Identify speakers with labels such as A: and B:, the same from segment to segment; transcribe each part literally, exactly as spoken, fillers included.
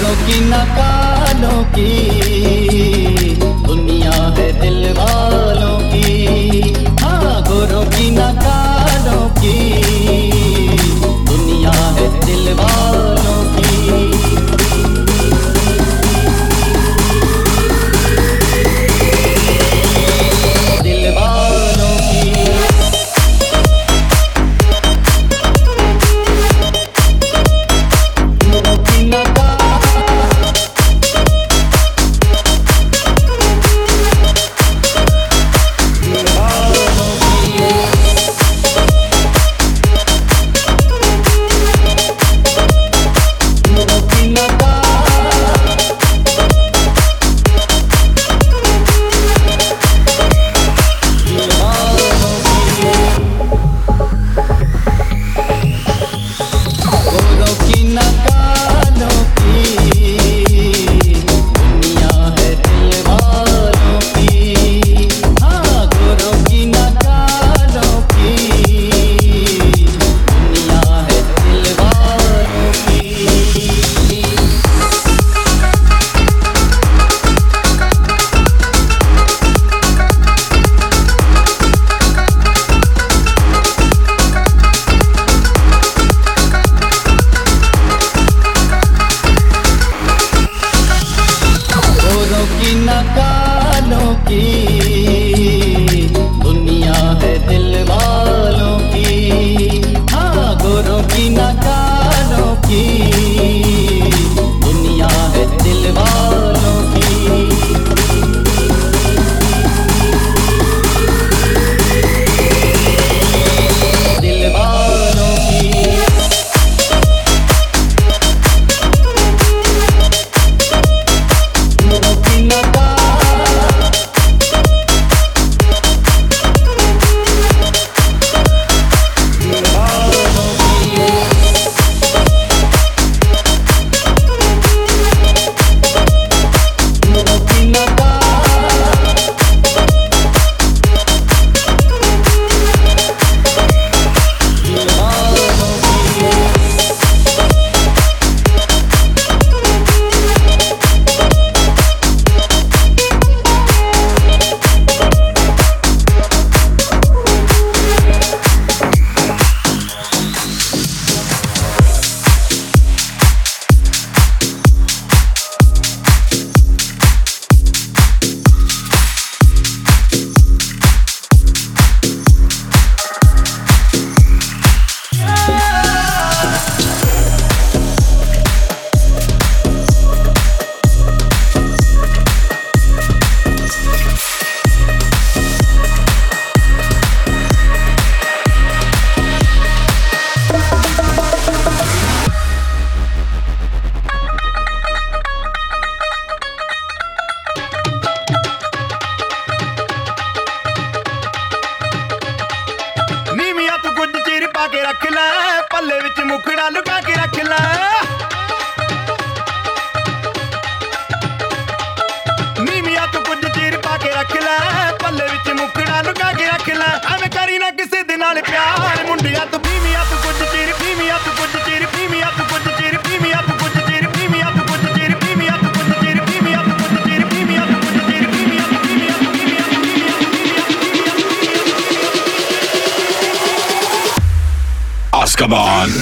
A: गोरों की न कालों की दुनिया है दिल वालों की। हाँ, गोरों की न कालों की दुनिया है दिल वालों की। दिल वालों की। गोरों की न कालों की दुनिया है दिल वालों की। हाँ, गोरों की न कालों की दुनिया है दिल वालों की। दिल वालों की। गोरों की न के रख ले पल्ले विच मुखड़ा लुका के रख ले। नीमिया तू कुछ चीर पा के रख ले पल्ले विच मुखड़ा लुका के रख ले। एवें करी ना किसी दे नाल प्यार मुंडिया तू भीमिया तू कुछ चीर भीमिया तू कुछ चीर भीमिया तू कुछ चीर भीमिया तू कुछ चीर भीमिया तू कुछ चीर भीमिया तू कुछ चीर भीमिया तू कुछ चीर भीमिया तू कुछ चीर भीमिया तू भीमिया तू भीमिया तू
B: Azkaban.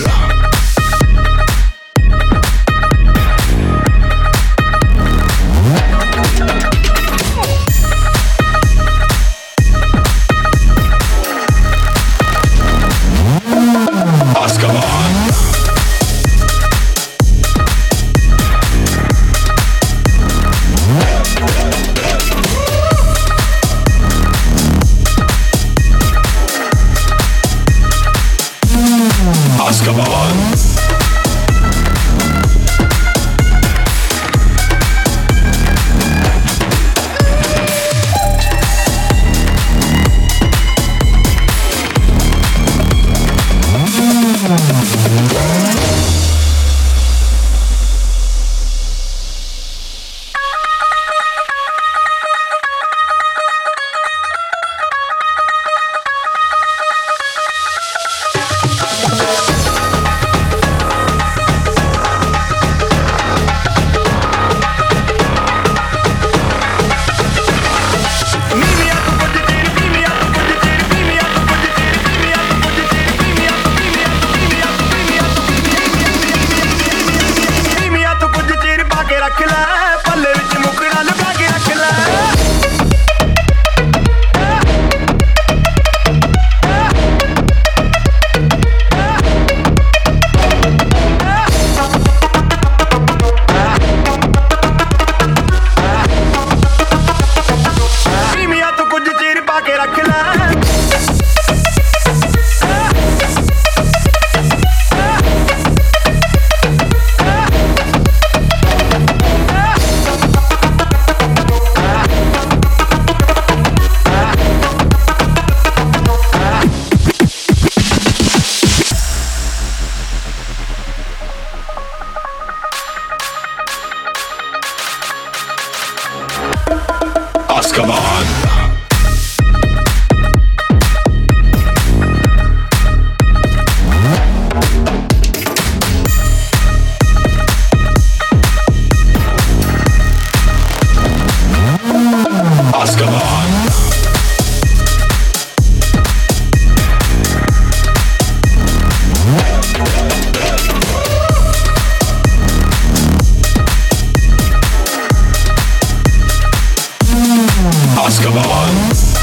B: Azkaban.
A: ਰੱਖ ਲੈ ਪੱਲੇ ਵਿੱਚ ਮੁਕੜਾ ਲੁਕਾ ਕੇ ਰੱਖ ਲੈ ਧੀਮੀਆਂ ਤੂੰ ਕੁਝ ਚੀਰ ਪਾ ਕੇ ਰੱਖ ਲੈ
B: Azkaban. Azkaban. Azkaban.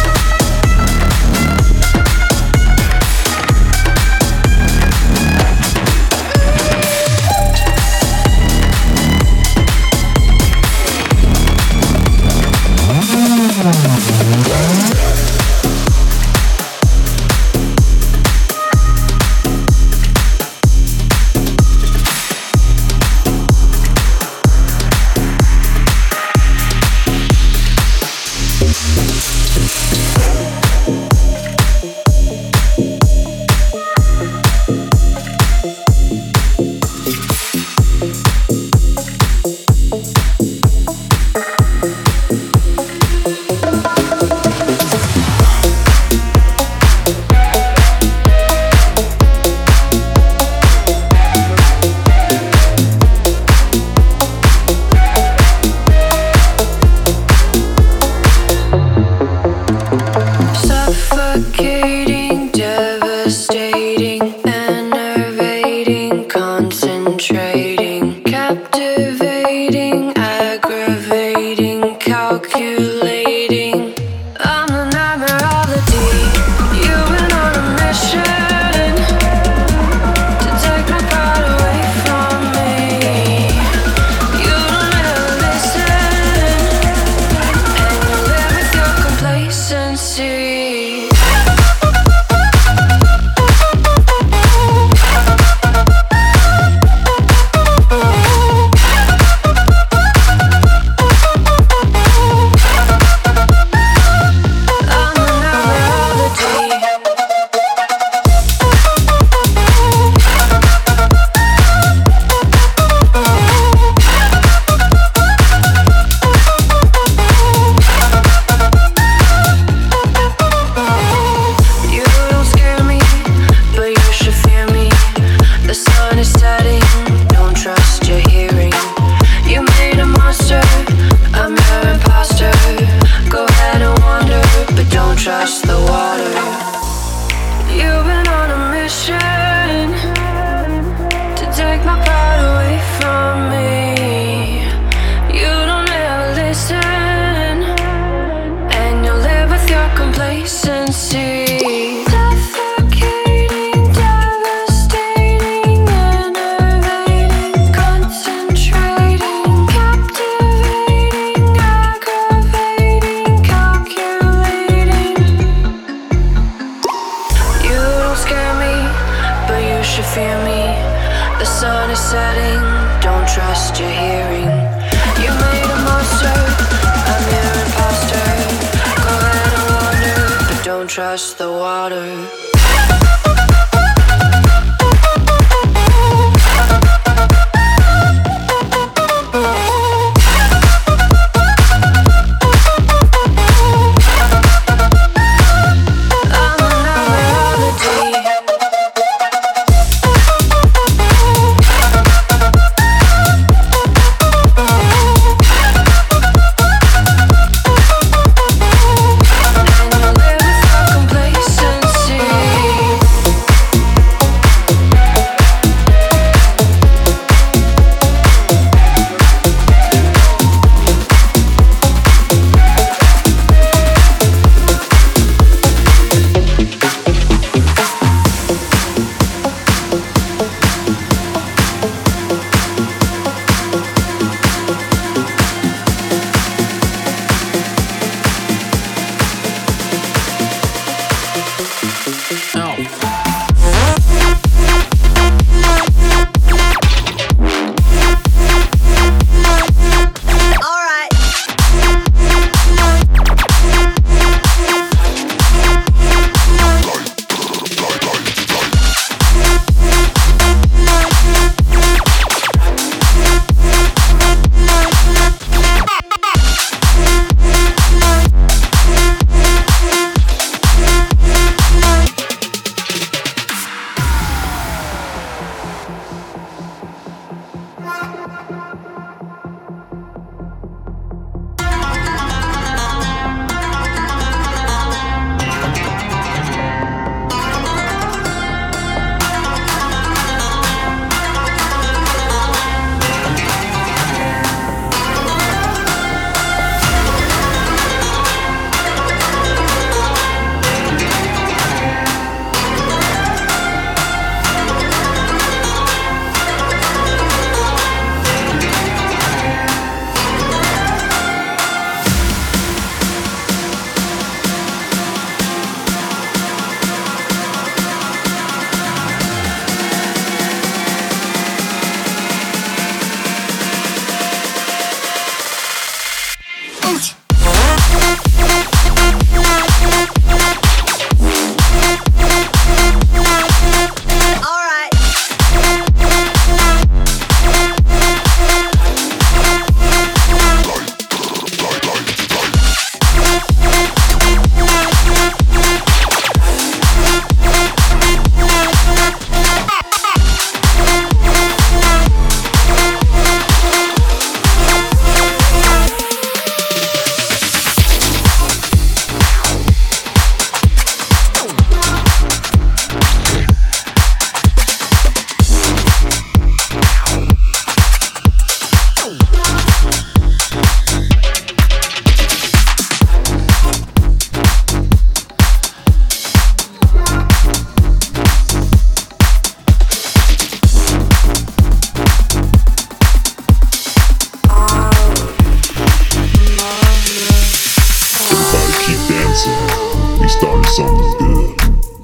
C: Suffocating, devastating, enervating, concentrating, captivating, aggravating, calculating. I'm the nightmare of the deep. You've been on a mission to take my pride away from me. You don't ever listen, and you live with your complacency. Trust the water. You've been on a mission to take my pride away from me. You don't ever listen, and you live with your complacency. Suffocating, devastating, enervating, concentrating, captivating, aggravating, calculating. You don't scare me, but you should fear me. The sun is setting, don't trust your hearing. You made a monster, I'm your imposter. Go ahead and wander, but don't trust the water. And you live with your complacency.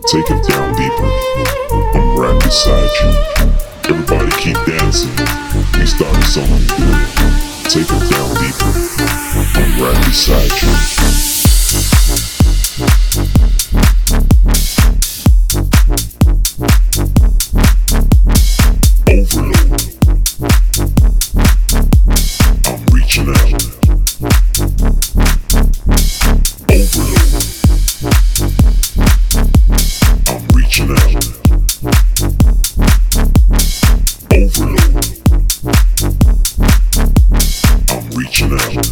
B: Take it down deeper. I'm right beside you. Everybody keep dancing. We started something good. Take it down deeper. I'm right beside you. Overload. I'm reaching out. Overload. I'm reaching out. Overload. I'm reaching out.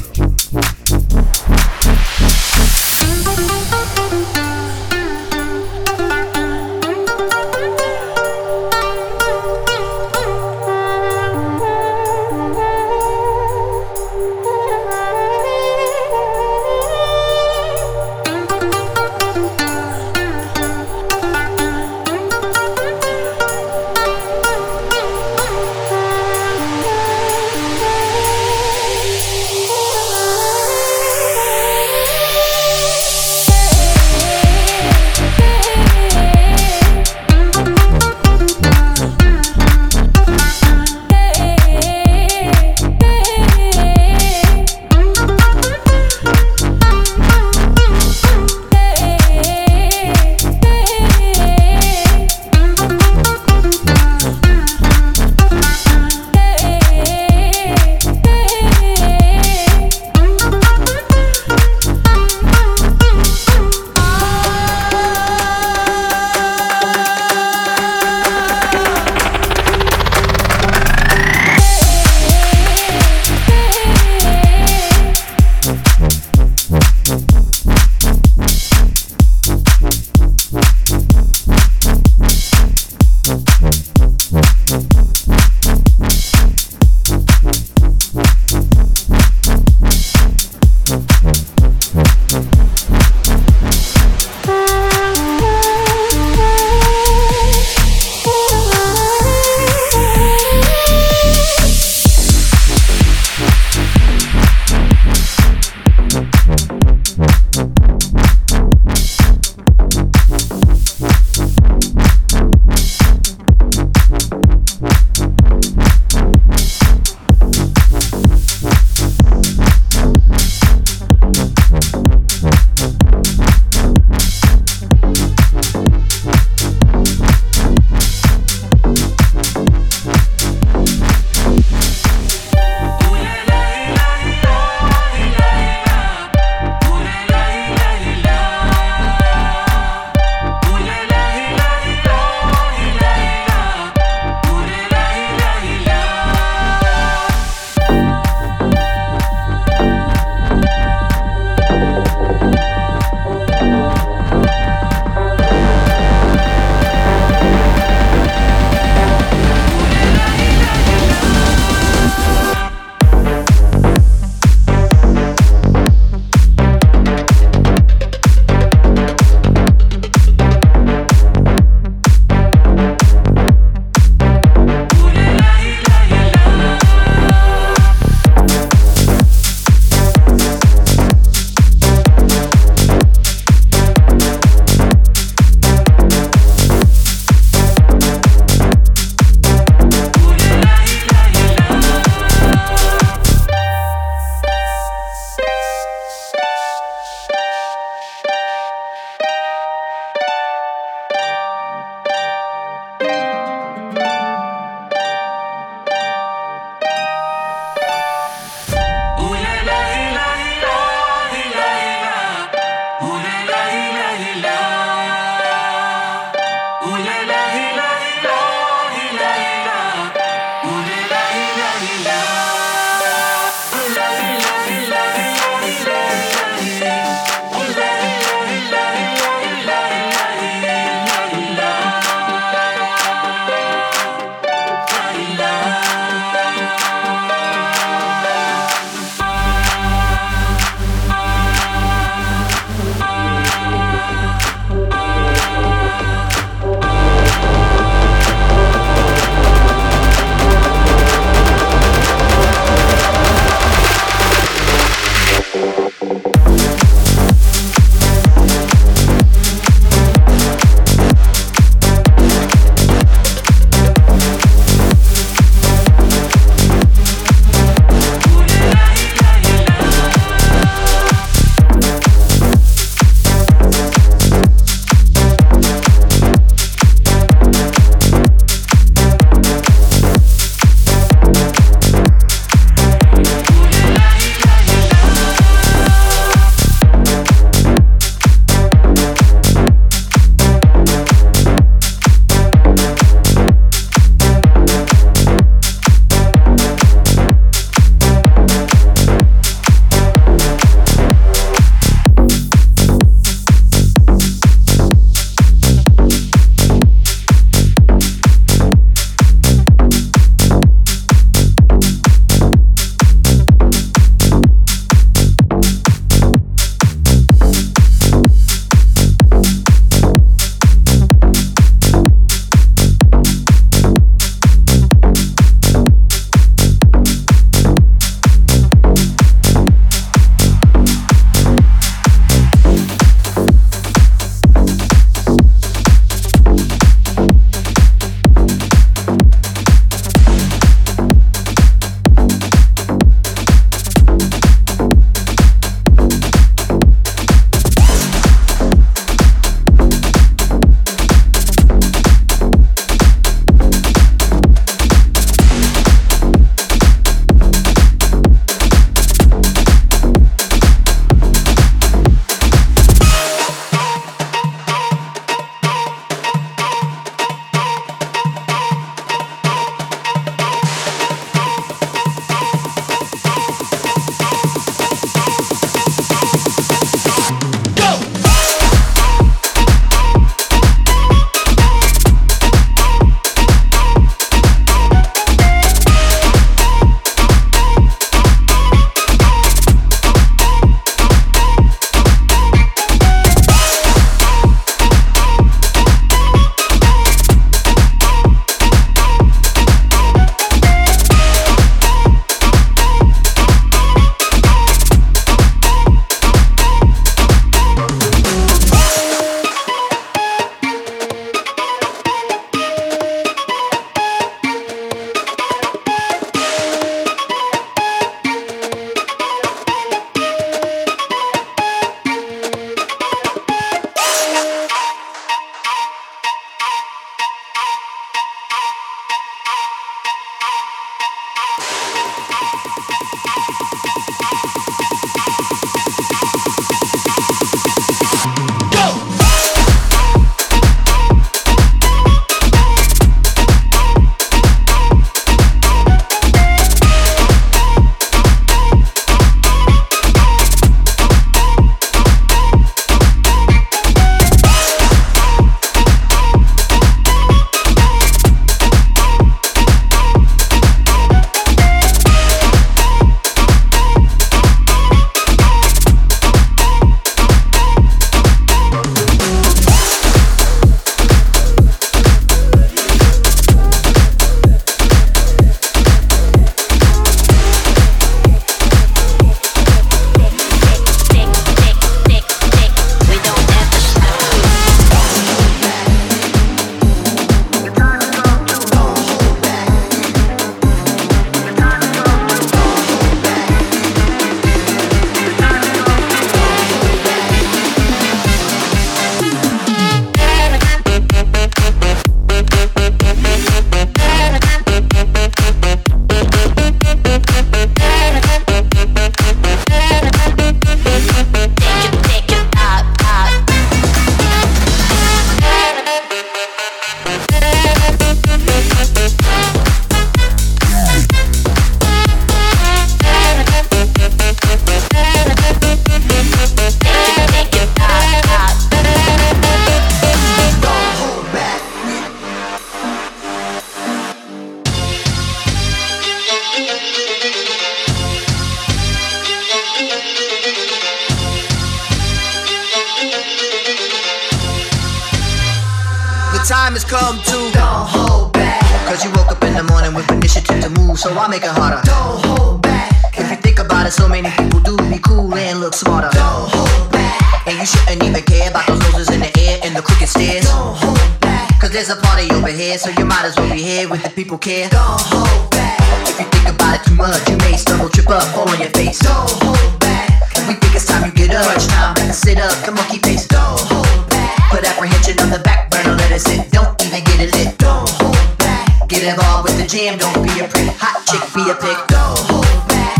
D: time has come to don't hold back. Cause you woke up in the morning with initiative to move, so I'll make it harder. Don't hold back. If you think about it, so many people do be cool and look smarter. Don't hold back. And you shouldn't even care about those noses in the air and the crooked stairs. Don't hold back. Cause there's a party over here, so you might as well be here with the people care. Don't hold back. If you think about it too much, you may stumble, trip up, fall on your face. Don't hold back. We think it's time you get up. Crunch time, back and sit up. Come on, keep pace. Don't hold back. Put apprehension on the back burner, let it sit. Don't even get it lit. Don't hold back. Get involved with the jam. Don't be a prick. Hot chick, be a pick. Don't hold back.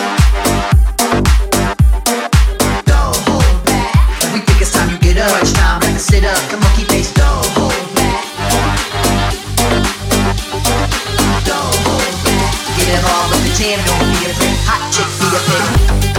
D: Don't hold back. We think it's time you get up. Crunch time, back and sit up. Come on, keep pace. Don't hold back. Don't hold back. Get involved with the jam. Don't be a prick. Hot chick, be a pick.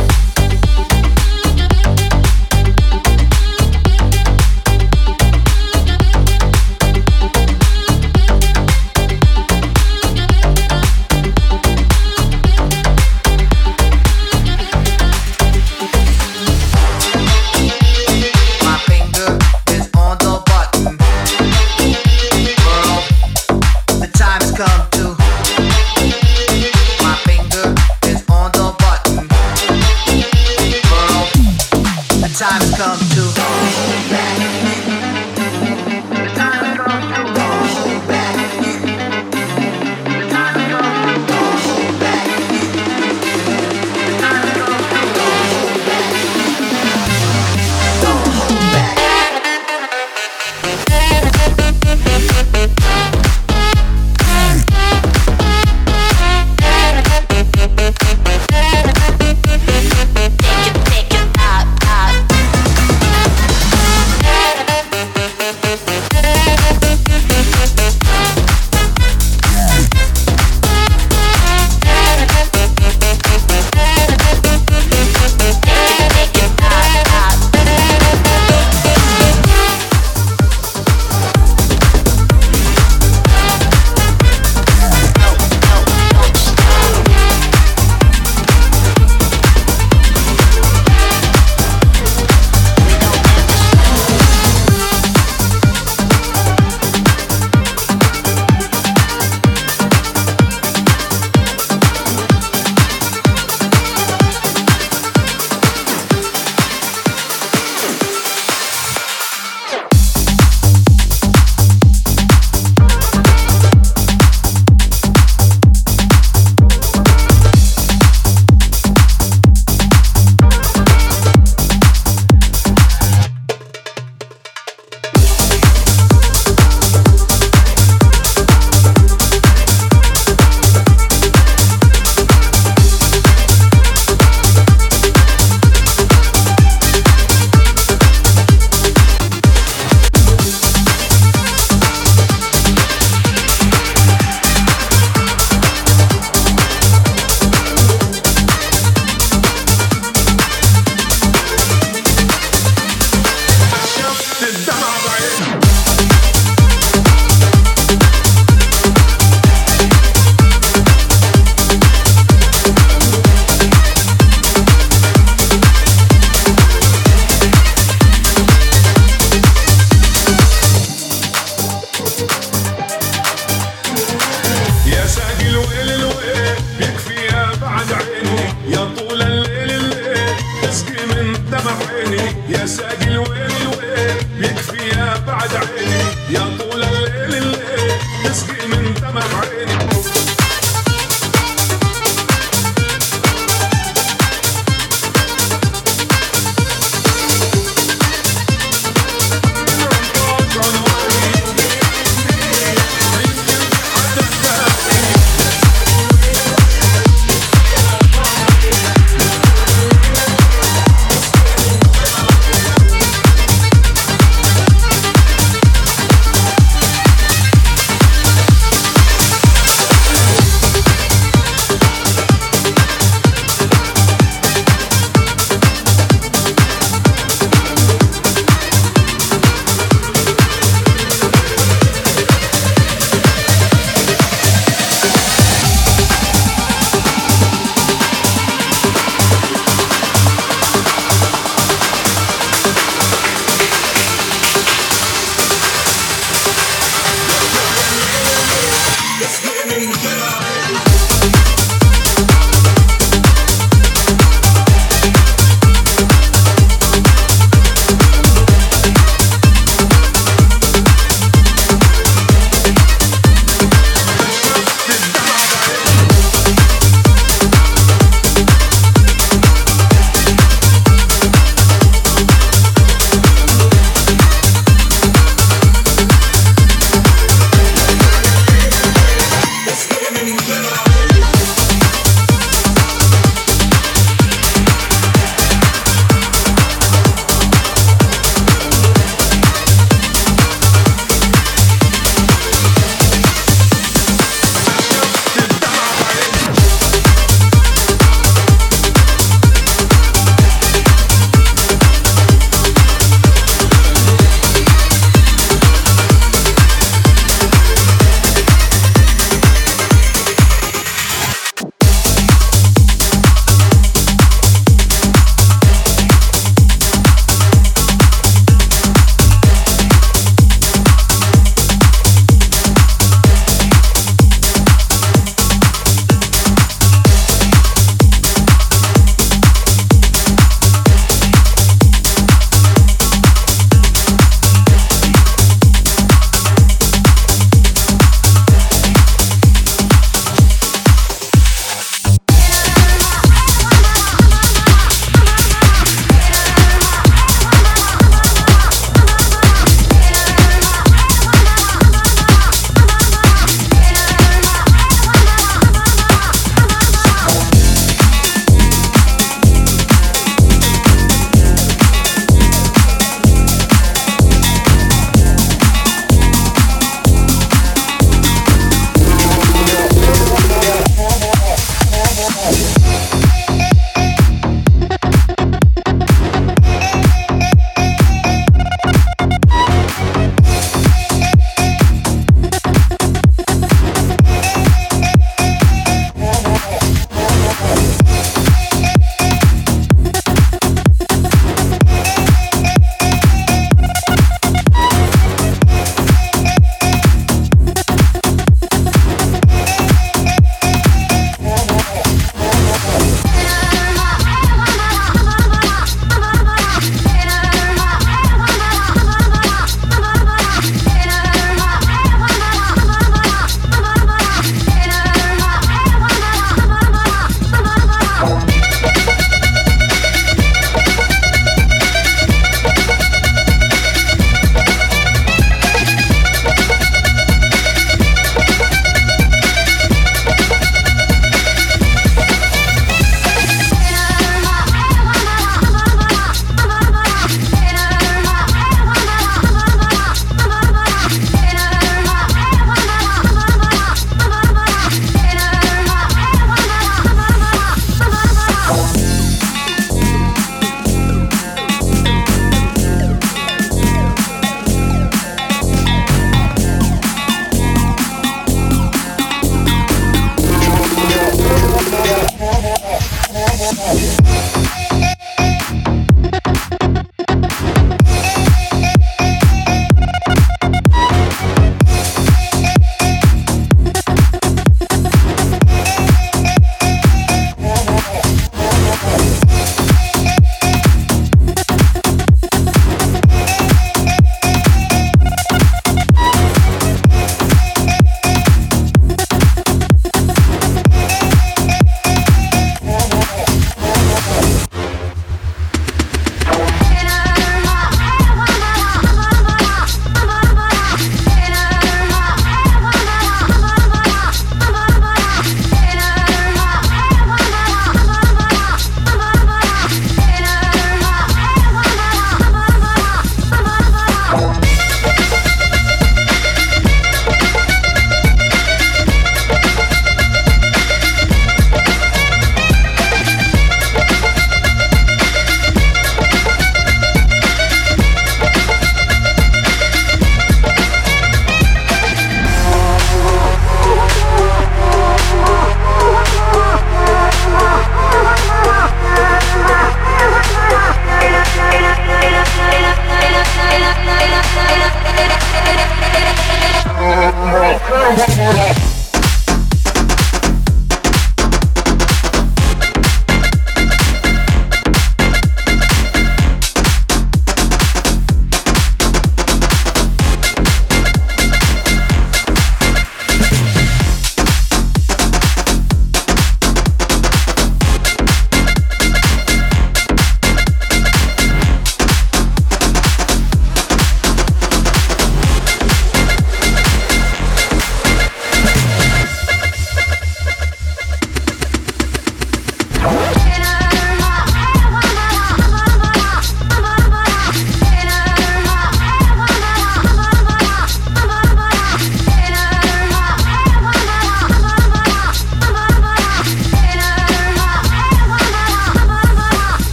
D: Time's come to don't hold back. The time come to don't hold back. The time come to don't hold back. The time come to don't hold back. Don't hold back. Take it, take it out, out.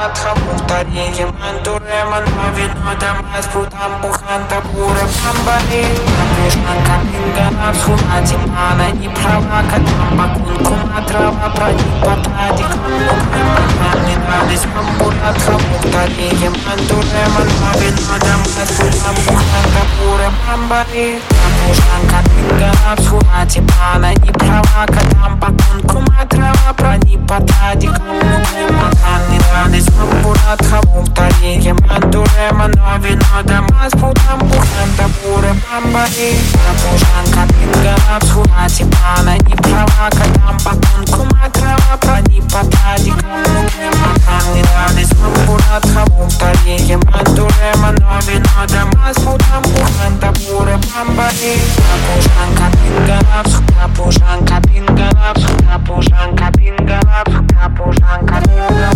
E: Самбуратха, повторение Мантурема, но вино дома с путом Буханта, Бура, Бамбари. Напишна Капинга, Абсуна, Тимана, не права, Катамба, Кункума, Трава, Прадипатади, не надо Самбуратха, повторение Мантурема, но вино дома с путом Буханта, Бура, Бамбари. Напишна Капинга, Абсуна, Тимана, не права, Катамба, Кункума, Трава, Прадипатади, не надо Самбуратха, повторение Мантурема, но вино дома с путом Буханта, Бура, Бамбари. Напишна Капинга, Абсуна, Тимана, не права, Катамба, Кункума, Трава, Прадипатади, не надо Самбуратха, повторение Мантурема, но вино дома с путом Буханта, Бура, Бамбари. Напишна Капинга, Абсуна, Напишна Капинга, Абсуна, Напишна Капинga, Напишна Капинga,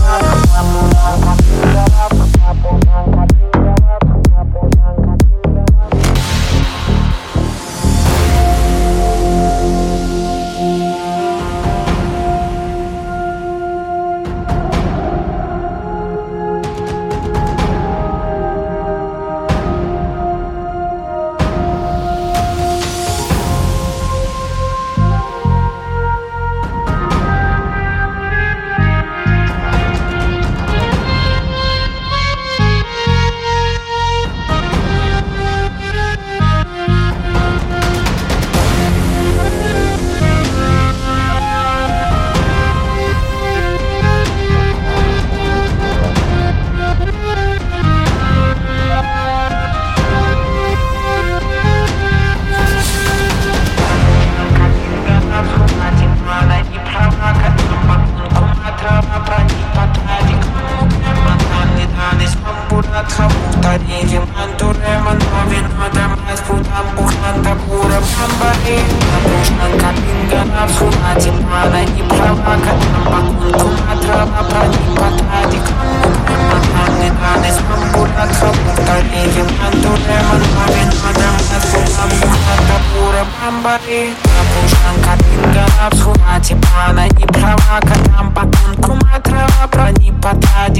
E: Абсуна, Тимана, не права, Катамба, Кункума, Трава, Прадипатади,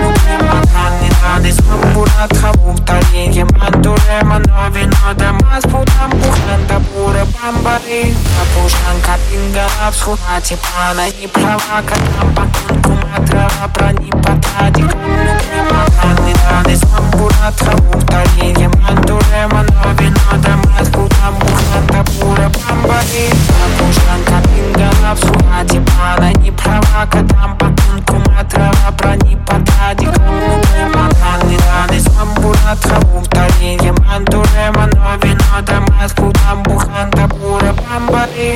E: не надо Самбуратха, повторение Мантурема, но вино дома с путом Буханта, Бура, Бамбари. Напишна Капинга, Абсуна, Тимана, не права, Катамба, Кункума, Трава, Прадипатади, не надо Самбуратха, повторение Мантурема, но вино дома с путом Буханта, Бура, Бамбари. Напишна Капинга, Абсуна, Тимана, не права, Катамба, Кункума, Трава, Прадипатади, не надо Самбуратха, повторение Мантурема, но вино дома с путом Буханта, Бура, Бамбари.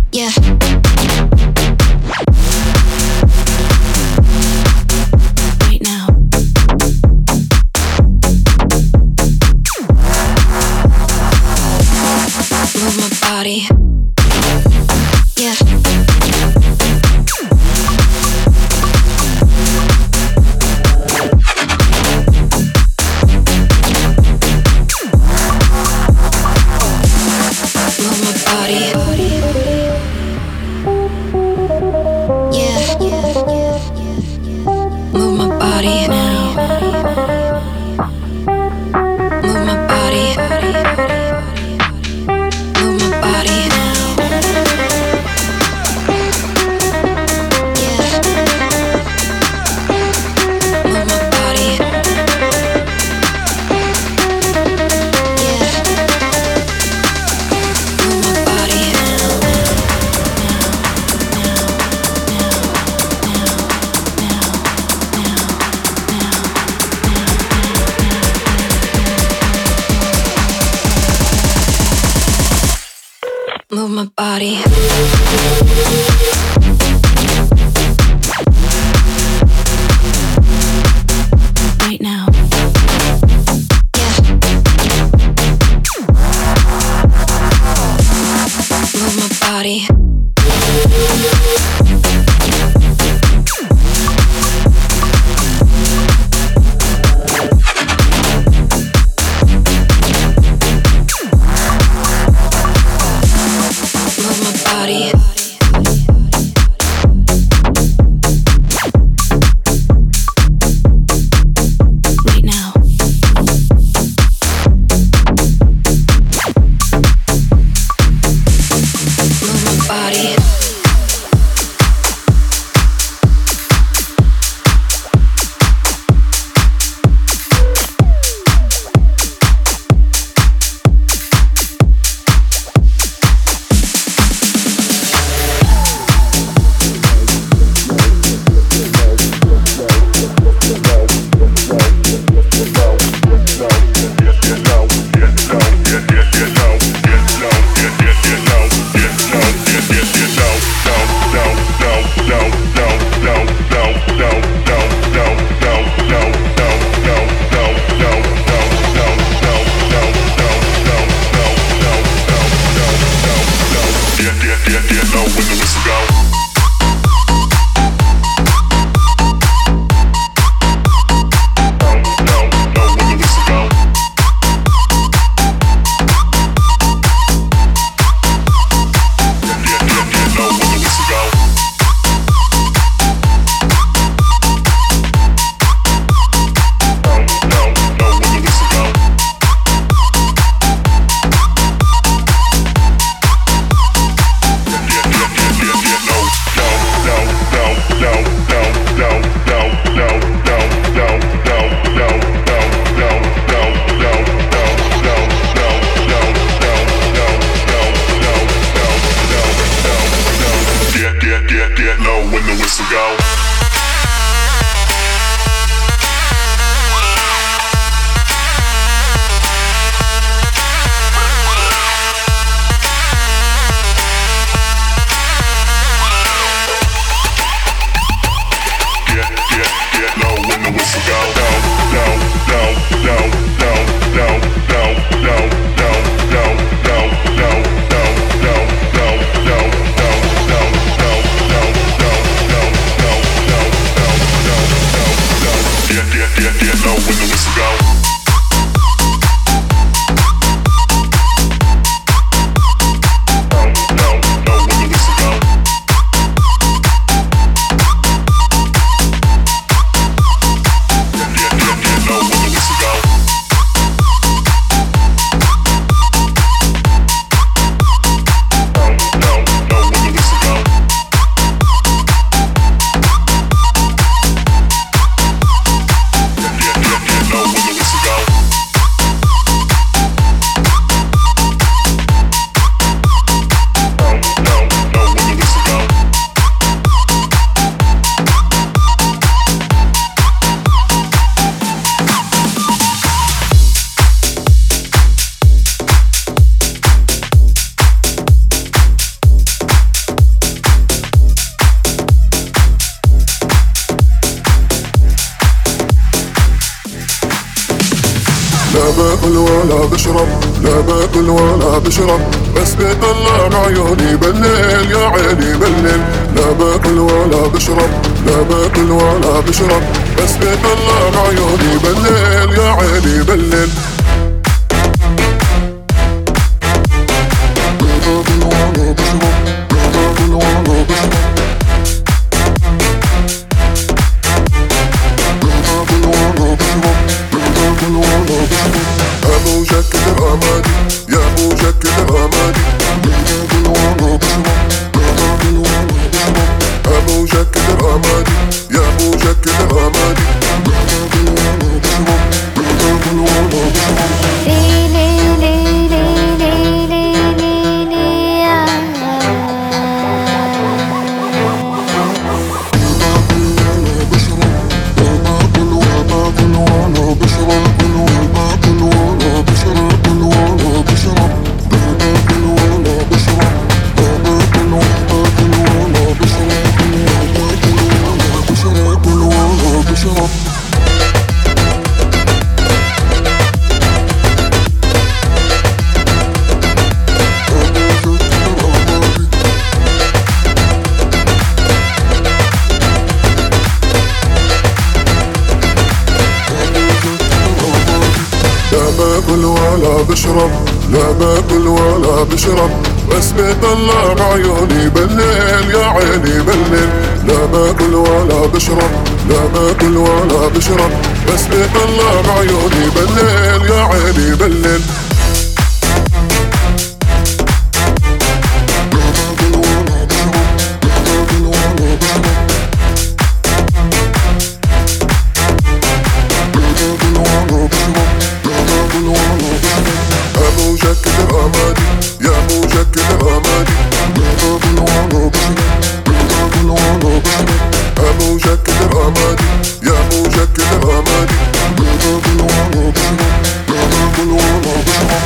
C: Yeah. Right now. Move my body. Yeah. Move my body. Yeah. Move my body now. Move my body. Move my body now. Yeah. Move my body. Yeah. Move my body now. Move my body. Right now. Yeah. Move my body. Move my body. Right now. Move my body.
F: باكل ولا بشرب، لا باكل ولا بشرب، بس بيطلع عيوني بالليل يا عيني بالليل. لا باكل ولا بشرب، لا باكل ولا بشرب، بس بيطلع عيوني بالليل يا عيني بالليل. أبو جاكيت الرمادي يا أبو جاكيت الرمادي، أبو جاكيت الرمادي يا أبو جاكيت الرمادي. باكل ولا بشرب، لا باكل ولا بشرب، بس بيطلع عيوني بالليل يا عيني بالليل. لا باكل ولا بشرب، لا باكل ولا بشرب، بس بيطلع عيوني بالليل يا عيني بالليل. أبو جاكيت الرمادي يا أبو جاكيت الرمادي، أبو جاكيت الرمادي يا أبو جاكيت الرمادي.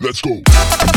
F: Let's go.